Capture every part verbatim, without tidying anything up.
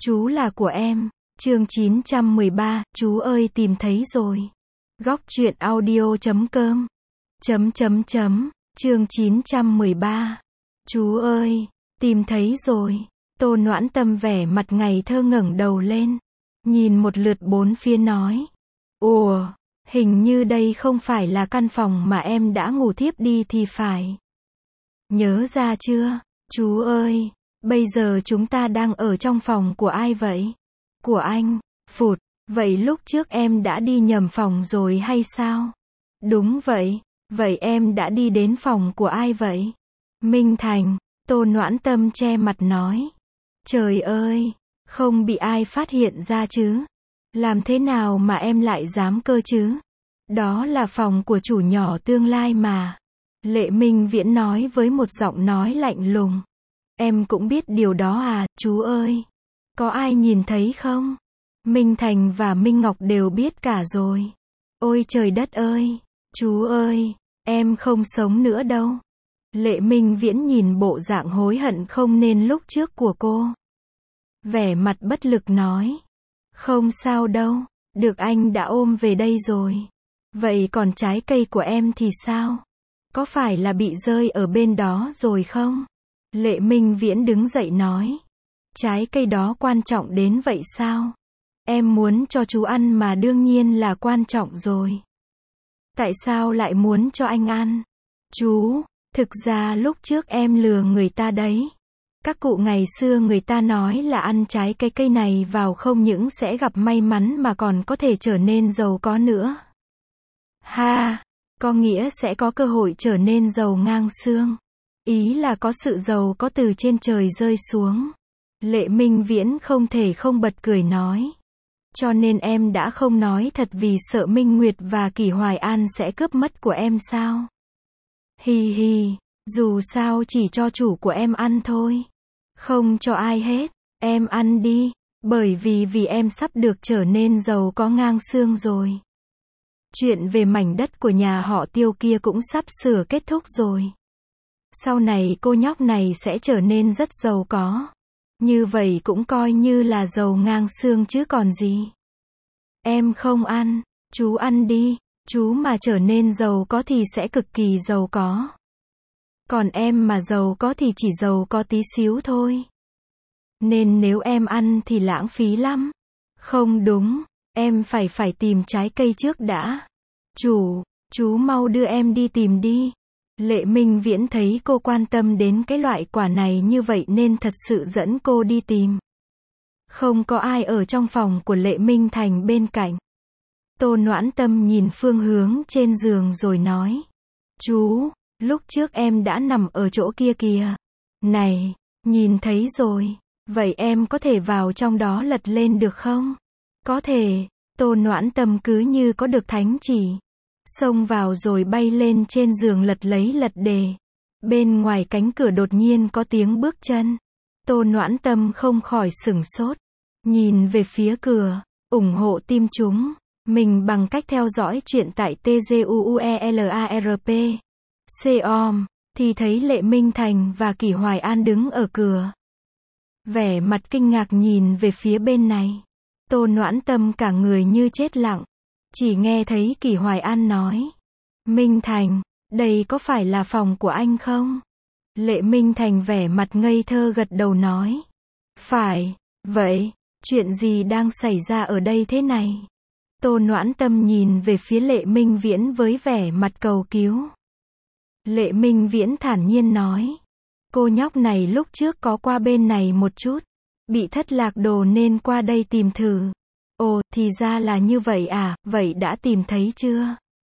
Chú là của em. Chương chín trăm mười ba, chú ơi tìm thấy rồi. Góc truyện audio chấm com. Chấm chấm chấm, chương chín trăm mười ba. Chú ơi, tìm thấy rồi. Tô Noãn Tâm vẻ mặt ngây thơ ngẩng đầu lên, nhìn một lượt bốn phía nói. Ủa, hình như đây không phải là căn phòng mà em đã ngủ thiếp đi thì phải. Nhớ ra chưa, chú ơi, bây giờ chúng ta đang ở trong phòng của ai vậy? Của anh. Phụt, vậy lúc trước em đã đi nhầm phòng rồi hay sao? Đúng vậy, vậy em đã đi đến phòng của ai vậy? Minh Thành. Tô Noãn Tâm che mặt nói. Trời ơi, không bị ai phát hiện ra chứ? Làm thế nào mà em lại dám cơ chứ? Đó là phòng của chủ nhỏ tương lai mà. Lệ Minh Viễn nói với một giọng nói lạnh lùng. Em cũng biết điều đó à, chú ơi. Có ai nhìn thấy không? Minh Thành và Minh Ngọc đều biết cả rồi. Ôi trời đất ơi, chú ơi, em không sống nữa đâu. Lệ Minh Viễn nhìn bộ dạng hối hận không nên lúc trước của cô. Vẻ mặt bất lực nói. Không sao đâu, được anh đã ôm về đây rồi. Vậy còn trái cây của em thì sao? Có phải là bị rơi ở bên đó rồi không? Lệ Minh Viễn đứng dậy nói. Trái cây đó quan trọng đến vậy sao? Em muốn cho chú ăn mà đương nhiên là quan trọng rồi. Tại sao lại muốn cho anh ăn? Chú, thực ra lúc trước em lừa người ta đấy. Các cụ ngày xưa người ta nói là ăn trái cây cây này vào không những sẽ gặp may mắn mà còn có thể trở nên giàu có nữa. Ha, có nghĩa sẽ có cơ hội trở nên giàu ngang xương. Ý là có sự giàu có từ trên trời rơi xuống. Lệ Minh Viễn không thể không bật cười nói. Cho nên em đã không nói thật vì sợ Minh Nguyệt và Kỷ Hoài An sẽ cướp mất của em sao? Hi hi, dù sao chỉ cho chủ của em ăn thôi. Không cho ai hết, em ăn đi, bởi vì vì em sắp được trở nên giàu có ngang xương rồi. Chuyện về mảnh đất của nhà họ Tiêu kia cũng sắp sửa kết thúc rồi. Sau này cô nhóc này sẽ trở nên rất giàu có. Như vậy cũng coi như là giàu ngang xương chứ còn gì. Em không ăn, chú ăn đi, chú mà trở nên giàu có thì sẽ cực kỳ giàu có. Còn em mà giàu có thì chỉ giàu có tí xíu thôi. Nên nếu em ăn thì lãng phí lắm. Không đúng, em phải phải tìm trái cây trước đã. Chủ, chú mau đưa em đi tìm đi. Lệ Minh Viễn thấy cô quan tâm đến cái loại quả này như vậy nên thật sự dẫn cô đi tìm. Không có ai ở trong phòng của Lệ Minh Thành bên cạnh. Tô Noãn Tâm nhìn phương hướng trên giường rồi nói. Chú, lúc trước em đã nằm ở chỗ kia kìa. Này, nhìn thấy rồi. Vậy em có thể vào trong đó lật lên được không? Có thể. Tô Noãn Tâm cứ như có được thánh chỉ. Xông vào rồi bay lên trên giường lật lấy lật đề. Bên ngoài cánh cửa đột nhiên có tiếng bước chân. Tô Noãn Tâm không khỏi sửng sốt. Nhìn về phía cửa, ủng hộ tim chúng mình bằng cách theo dõi chuyện tại tguuelarp. Com, thì thấy Lệ Minh Thành và Kỷ Hoài An đứng ở cửa. Vẻ mặt kinh ngạc nhìn về phía bên này. Tô Noãn Tâm cả người như chết lặng. Chỉ nghe thấy Kỷ Hoài An nói. Minh Thành, đây có phải là phòng của anh không? Lệ Minh Thành vẻ mặt ngây thơ gật đầu nói. Phải, vậy, chuyện gì đang xảy ra ở đây thế này? Tô Noãn Tâm nhìn về phía Lệ Minh Viễn với vẻ mặt cầu cứu. Lệ Minh Viễn thản nhiên nói. Cô nhóc này lúc trước có qua bên này một chút. Bị thất lạc đồ nên qua đây tìm thử. Ồ, thì ra là như vậy à, vậy đã tìm thấy chưa?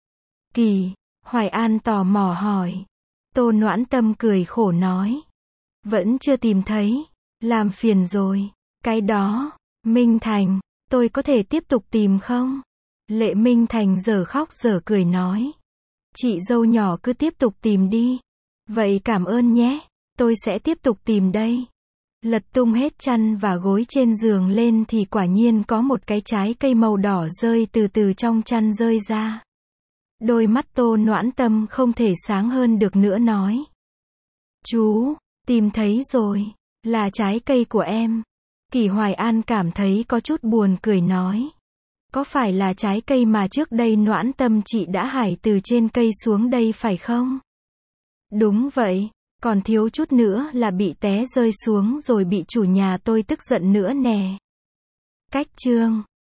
Kỳ, Hoài An tò mò hỏi. Tô Noãn Tâm cười khổ nói. Vẫn chưa tìm thấy, làm phiền rồi. Cái đó, Minh Thành, tôi có thể tiếp tục tìm không? Lệ Minh Thành dở khóc dở cười nói. Chị dâu nhỏ cứ tiếp tục tìm đi. Vậy cảm ơn nhé, tôi sẽ tiếp tục tìm đây. Lật tung hết chăn và gối trên giường lên thì quả nhiên có một cái trái cây màu đỏ rơi từ từ trong chăn rơi ra. Đôi mắt Tô Noãn Tâm không thể sáng hơn được nữa nói. Chú, tìm thấy rồi, là trái cây của em. Kỷ Hoài An cảm thấy có chút buồn cười nói. Có phải là trái cây mà trước đây Noãn Tâm chị đã hải từ trên cây xuống đây phải không? Đúng vậy, còn thiếu chút nữa là bị té rơi xuống rồi bị chủ nhà tôi tức giận nữa nè. Cách chương